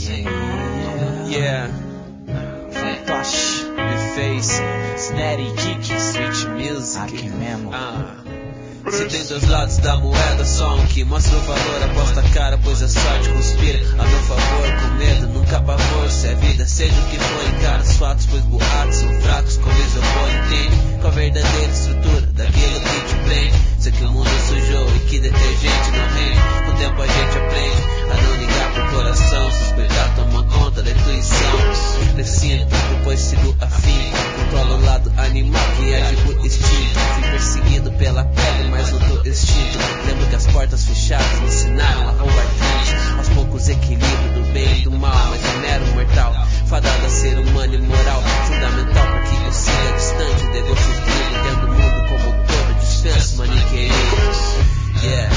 Yeah. Fantoche, Face, Snatty, Kiki, Sweet Music. Aqui mesmo. Se tem dois lados da moeda, só um que mostra o valor. Aposta a cara, pois a sorte conspira a meu favor. Com medo, nunca pavor. Se é vida, seja o que for, encara os fatos, pois boatos são fracos, como isopor. Entende com a verdadeira estrutura daquilo que te prende. Sei que o mundo sujou e que detergente não rende. Com o tempo a gente aprende a não ligar pro coração. Suspeitar toma conta da intuição. Presinto, depois sigo afim. Controlo o lado animal que age por instinto. Fui perseguido pela pedra, mas não tô extinto. Lembro que as portas fechadas me ensinaram a roubar triste. Aos poucos equilíbrio do bem e do mal, mas é mero mortal, fadado a ser humano e moral. Fundamental pra que eu siga distante. Devo sofrer dentro do mundo como um todo. Descanso maniqueísmo. Yeah.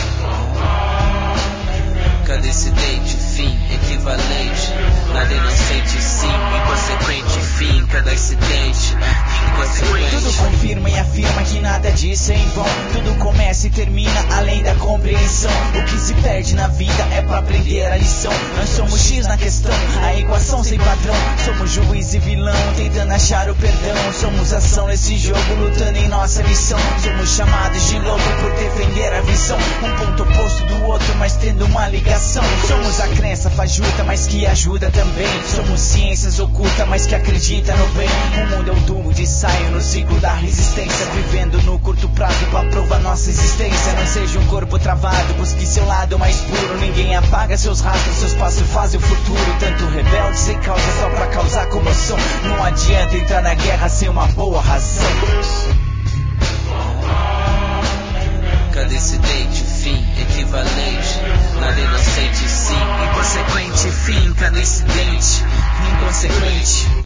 Cada incidente, fim, equivalente. Nada inocente, sim, inconsequente, fim. Cada acidente, inconsequente. Tudo confirma e afirma que nada disso é em vão. Tudo começa e termina além da compreensão. O que se perde na vida é pra aprender a lição. Nós somos X na questão, a equação sem padrão. Somos juiz e vilão, tentando achar o perdão. Somos ação nesse jogo, lutando em nossa missão. Somos chamados de louco por defender a visão. Um ponto oposto do outro, mas tendo uma ligação. Somos a crença fajuta, mas que ajuda também. Somos ciências ocultas, mas que acredita no bem. O mundo é um tubo de ensaio no ciclo da resistência. Vivendo no curto prazo pra provar nossa existência. Não seja um corpo travado, busque seu lado mais puro. Ninguém apaga seus rastros, seus passos fazem o futuro. Tanto rebelde sem causa só pra causar comoção. Não adianta entrar na guerra sem uma boa razão. Cada incidente, fim, equivalente. Nada inocente, sim, inconsequente, fim. Cada incidente